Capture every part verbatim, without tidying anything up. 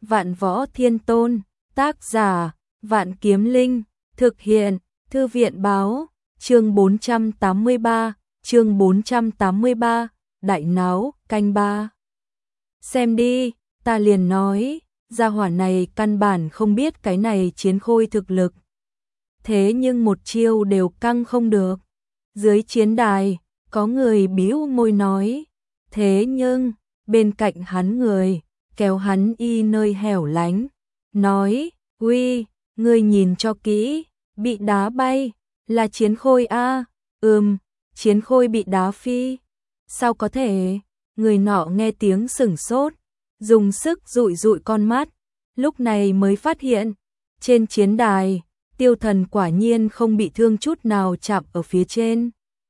Vạn Võ Thiên Tôn, tác giả, Vạn Kiếm Linh, thực hiện, Thư viện báo, chương bốn trăm tám mươi ba, chương bốn trăm tám mươi ba, đại náo, canh ba. Xem đi, ta liền nói, gia hỏa này căn bản không biết cái này chiến khôi thực lực. Thế nhưng một chiêu đều căng không được. Dưới chiến đài, có người bĩu môi nói, thế nhưng, bên cạnh hắn người, kéo hắn y nơi hẻo lánh, nói, uy, ngươi nhìn cho kỹ, bị đá bay, là chiến khôi a, ừm, chiến khôi bị đá phi, sao có thể, người nọ nghe tiếng sửng sốt, dùng sức dụi dụi con mắt, lúc này mới phát hiện, trên chiến đài, Tiêu Thần quả nhiên không bị thương chút nào chạm ở phía trên.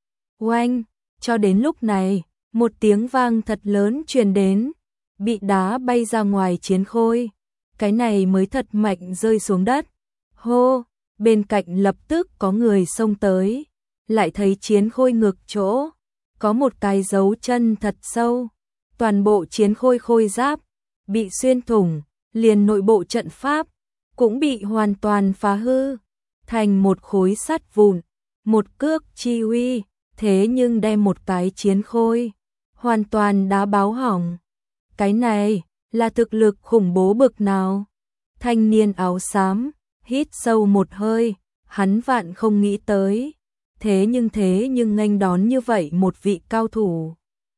Oanh, cho đến lúc này, một tiếng vang thật lớn truyền đến, bị đá bay ra ngoài chiến khôi, cái này mới thật mạnh rơi xuống đất. Hô, bên cạnh lập tức có người xông tới, lại thấy chiến khôi ngực chỗ, có một cái dấu chân thật sâu, toàn bộ chiến khôi khôi giáp, bị xuyên thủng, liền nội bộ trận pháp, cũng bị hoàn toàn phá hư, thành một khối sắt vụn, một cước chi uy, thế nhưng đem một cái chiến khôi, hoàn toàn đá báo hỏng. Cái này, là thực lực khủng bố bực nào? Thanh niên áo xám, hít sâu một hơi, hắn vạn không nghĩ tới. Thế nhưng thế nhưng nghênh đón như vậy một vị cao thủ.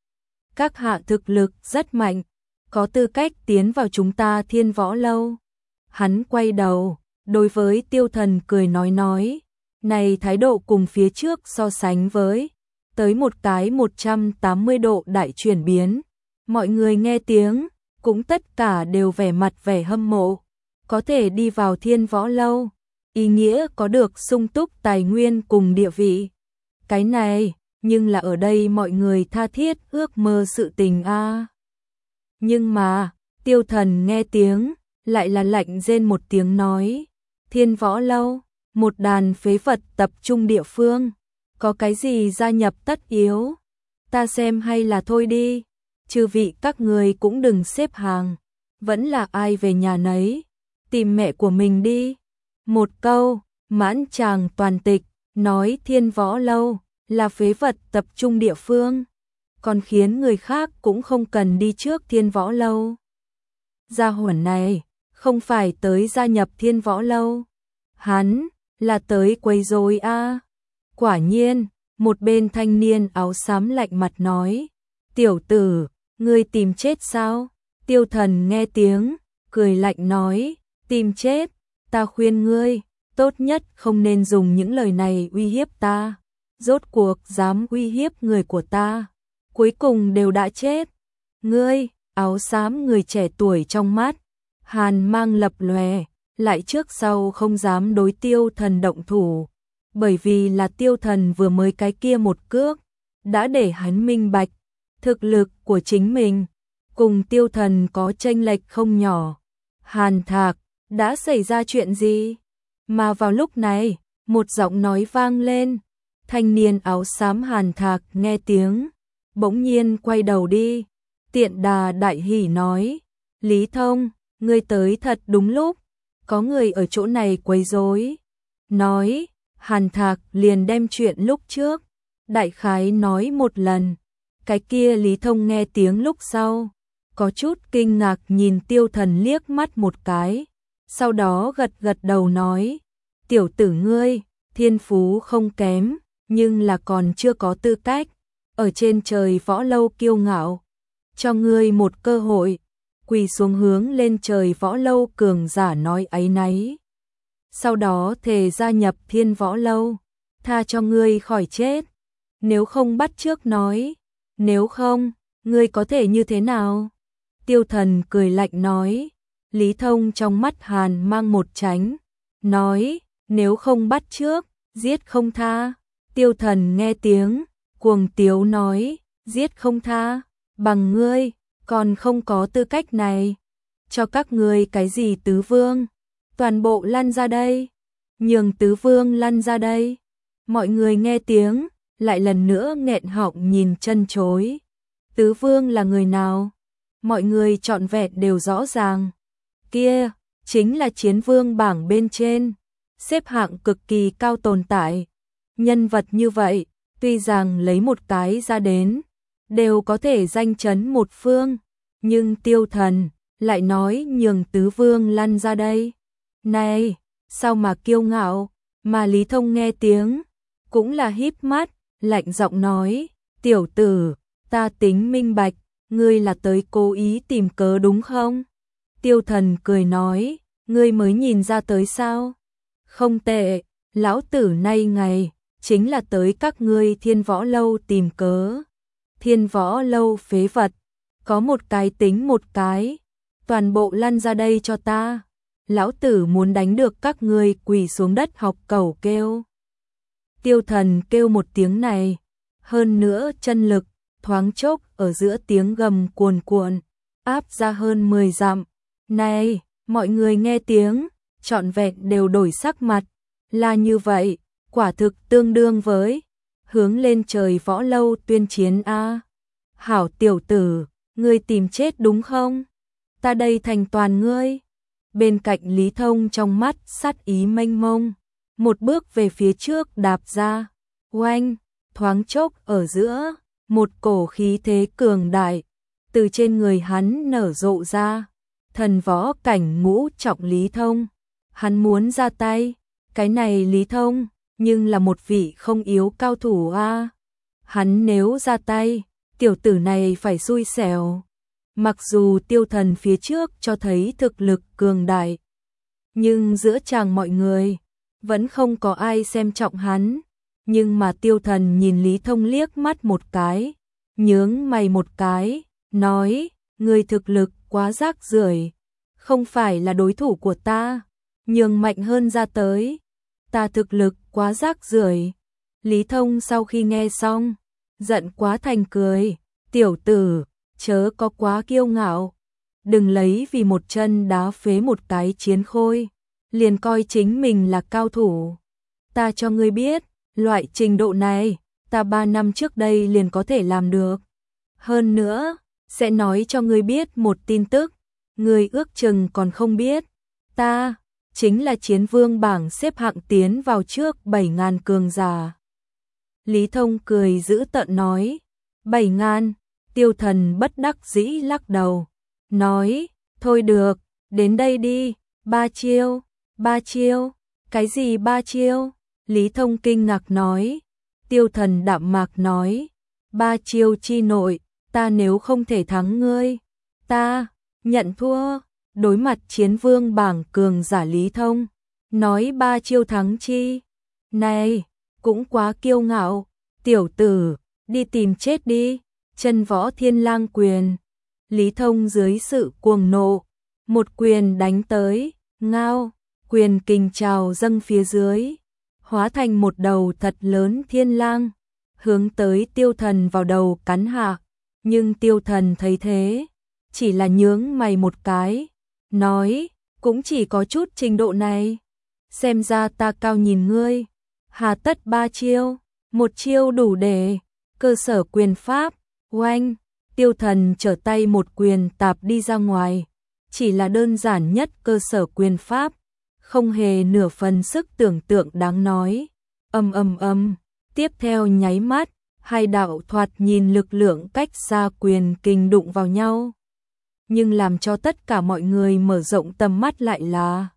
Các hạ thực lực rất mạnh, có tư cách tiến vào chúng ta Thiên Võ Lâu. Hắn quay đầu, đối với Tiêu Thần cười nói nói, này thái độ cùng phía trước so sánh với, tới một cái một trăm tám mươi độ đại chuyển biến. Mọi người nghe tiếng, cũng tất cả đều vẻ mặt vẻ hâm mộ, có thể đi vào Thiên Võ Lâu, ý nghĩa có được sung túc tài nguyên cùng địa vị. Cái này, nhưng là ở đây mọi người tha thiết ước mơ sự tình a. À. Nhưng mà, Tiêu Thần nghe tiếng, lại là lạnh rên một tiếng nói, Thiên Võ Lâu, một đàn phế vật tập trung địa phương, có cái gì gia nhập tất yếu, ta xem hay là thôi đi. Chư vị các người cũng đừng xếp hàng, vẫn là ai về nhà nấy, tìm mẹ của mình đi. Một câu, mãn tràng toàn tịch, nói Thiên Võ Lâu là phế vật tập trung địa phương, còn khiến người khác cũng không cần đi trước Thiên Võ Lâu. Gia hỏa này, không phải tới gia nhập Thiên Võ Lâu, hắn là tới quấy rối a. À. Quả nhiên, một bên thanh niên áo xám lạnh mặt nói, tiểu tử, ngươi tìm chết sao? Tiêu Thần nghe tiếng, cười lạnh nói, tìm chết, ta khuyên ngươi, tốt nhất không nên dùng những lời này uy hiếp ta. Rốt cuộc dám uy hiếp người của ta, cuối cùng đều đã chết. Ngươi, áo xám người trẻ tuổi trong mắt, hàn mang lập lòe, lại trước sau không dám đối Tiêu Thần động thủ, bởi vì là Tiêu Thần vừa mới cái kia một cước, đã để hắn minh bạch. Thực lực của chính mình, cùng Tiêu Thần có chênh lệch không nhỏ. Hàn Thạc, đã xảy ra chuyện gì? Mà vào lúc này, một giọng nói vang lên. Thanh niên áo xám Hàn Thạc nghe tiếng, bỗng nhiên quay đầu đi. Tiện đà đại hỉ nói, Lý Thông, ngươi tới thật đúng lúc, có người ở chỗ này quấy rối. Nói, Hàn Thạc liền đem chuyện lúc trước, đại khái nói một lần. Cái kia Lý Thông nghe tiếng lúc sau, có chút kinh ngạc nhìn Tiêu Thần liếc mắt một cái, sau đó gật gật đầu nói, tiểu tử ngươi, thiên phú không kém, nhưng là còn chưa có tư cách, ở trên trời võ lâu kiêu ngạo, cho ngươi một cơ hội, quỳ xuống hướng lên trời võ lâu cường giả nói áy náy. Sau đó thề gia nhập Thiên Võ Lâu, tha cho ngươi khỏi chết, nếu không bắt trước nói. Nếu không, ngươi có thể như thế nào? Tiêu Thần cười lạnh nói. Lý Thông trong mắt hàn mang một tránh, nói, nếu không bắt trước, giết không tha. Tiêu Thần nghe tiếng, cuồng tiếu nói, giết không tha, bằng ngươi, còn không có tư cách này. Cho các ngươi cái gì tứ vương? Toàn bộ lăn ra đây. Nhường tứ vương lăn ra đây. Mọi người nghe tiếng, lại lần nữa nghẹn họng nhìn chân chối. Tứ vương là người nào? Mọi người trọn vẹn đều rõ ràng. kia chính là chiến vương bảng bên trên, xếp hạng cực kỳ cao tồn tại. Nhân vật như vậy, tuy rằng lấy một cái ra đến, đều có thể danh chấn một phương, nhưng Tiêu Thần lại nói nhường tứ vương lăn ra đây. Này, sao mà kiêu ngạo, mà Lý Thông nghe tiếng, cũng là híp mắt, lạnh giọng nói, tiểu tử, ta tính minh bạch, ngươi là tới cố ý tìm cớ đúng không? Tiêu Thần cười nói, ngươi mới nhìn ra tới sao? Không tệ, lão tử nay ngày, chính là tới các ngươi Thiên Võ Lâu tìm cớ. Thiên Võ Lâu phế vật, có một cái tính một cái, toàn bộ lăn ra đây cho ta. Lão tử muốn đánh được các ngươi quỳ xuống đất học cẩu kêu. Tiêu Thần kêu một tiếng này, hơn nữa chân lực, thoáng chốc ở giữa tiếng gầm cuồn cuộn, áp ra hơn mười dặm. Này, mọi người nghe tiếng, trọn vẹn đều đổi sắc mặt, là như vậy, quả thực tương đương với hướng lên trời võ lâu tuyên chiến a. Hảo tiểu tử, ngươi tìm chết đúng không? Ta đây thành toàn ngươi. Bên cạnh Lý Thông trong mắt sát ý mênh mông, một bước về phía trước đạp ra, oanh, thoáng chốc ở giữa, một cổ khí thế cường đại, từ trên người hắn nở rộ ra, thần võ cảnh ngũ trọng Lý Thông. Hắn muốn ra tay, cái này Lý Thông, nhưng là một vị không yếu cao thủ a. Hắn nếu ra tay, tiểu tử này phải xui xẻo. Mặc dù Tiêu Thần phía trước cho thấy thực lực cường đại, nhưng giữa chàng mọi người vẫn không có ai xem trọng hắn. Nhưng mà Tiêu Thần nhìn Lý Thông liếc mắt một cái, nhướng mày một cái, nói, ngươi thực lực quá rác rưởi, không phải là đối thủ của ta, nhường mạnh hơn ra tới. Ta thực lực quá rác rưởi. Lý Thông sau khi nghe xong, giận quá thành cười, tiểu tử, chớ có quá kiêu ngạo, đừng lấy vì một chân đá phế một cái chiến khôi, liền coi chính mình là cao thủ. Ta cho ngươi biết, loại trình độ này, ta ba năm trước đây liền có thể làm được. Hơn nữa, sẽ nói cho ngươi biết một tin tức, ngươi ước chừng còn không biết, ta chính là chiến vương bảng xếp hạng tiến vào trước bảy ngàn cường giả. Lý Thông cười giữ tợn nói, bảy ngàn. Tiêu Thần bất đắc dĩ lắc đầu, nói, thôi được, đến đây đi, ba chiêu, ba chiêu, cái gì ba chiêu? Lý Thông kinh ngạc nói, Tiêu Thần đạm mạc nói, ba chiêu chi nội, ta nếu không thể thắng ngươi, ta nhận thua. Đối mặt chiến vương bảng cường giả Lý Thông, nói ba chiêu thắng chi? Này, cũng quá kiêu ngạo, tiểu tử, đi tìm chết đi. Chân võ thiên lang quyền. Lý Thông dưới sự cuồng nộ, một quyền đánh tới, ngao, quyền kình trào dâng phía dưới, hóa thành một đầu thật lớn thiên lang, hướng tới Tiêu Thần vào đầu cắn hạ. Nhưng Tiêu Thần thấy thế, chỉ là nhướng mày một cái, nói, cũng chỉ có chút trình độ này, xem ra ta cao nhìn ngươi, hà tất ba chiêu, một chiêu đủ để, cơ sở quyền pháp. Oanh, Tiêu Thần trở tay một quyền tạp đi ra ngoài, chỉ là đơn giản nhất cơ sở quyền pháp, không hề nửa phần sức tưởng tượng đáng nói. Âm âm âm, tiếp theo nháy mắt, hai đạo thoạt nhìn lực lượng cách xa quyền kình đụng vào nhau. Nhưng làm cho tất cả mọi người mở rộng tầm mắt lại là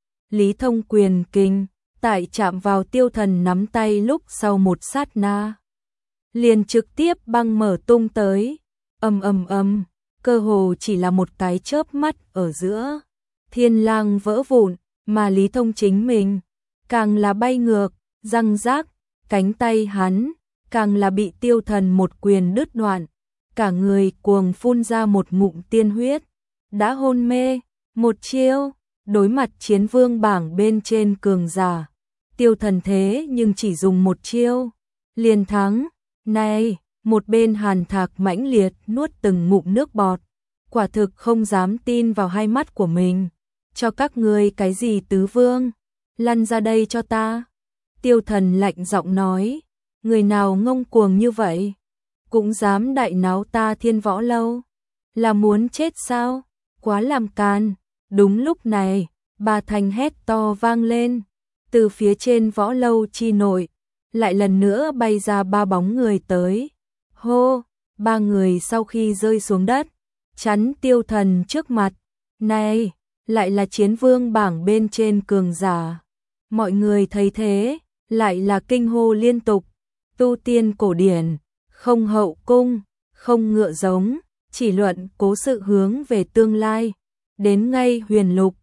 Lý Thông quyền kình, tại chạm vào Tiêu Thần nắm tay lúc sau một sát na, liền trực tiếp băng mở tung tới, ầm ầm ầm, cơ hồ chỉ là một cái chớp mắt ở giữa, thiên lang vỡ vụn, mà Lý Thông chính mình càng là bay ngược, răng rác, cánh tay hắn càng là bị Tiêu Thần một quyền đứt đoạn, cả người cuồng phun ra một ngụm tiên huyết, đã hôn mê. Một chiêu, đối mặt chiến vương bảng bên trên cường giả, Tiêu Thần thế nhưng chỉ dùng một chiêu liền thắng. Này, một bên Hàn Thạc mãnh liệt nuốt từng ngụm nước bọt, quả thực không dám tin vào hai mắt của mình. Cho các ngươi cái gì tứ vương, lăn ra đây cho ta. Tiêu Thần lạnh giọng nói, người nào ngông cuồng như vậy, cũng dám đại náo ta Thiên Võ Lâu, là muốn chết sao? Quá làm can. Đúng lúc này, ba thanh hét to vang lên, từ phía trên võ lâu chi nội, lại lần nữa bay ra ba bóng người tới. Hô, ba người sau khi rơi xuống đất, chắn Tiêu Thần trước mặt. Này, lại là chiến vương bảng bên trên cường giả. Mọi người thấy thế, lại là kinh hô liên tục. Tu tiên cổ điển, không hậu cung, không ngựa giống, chỉ luận cố sự hướng về tương lai. Đến ngay huyền lục,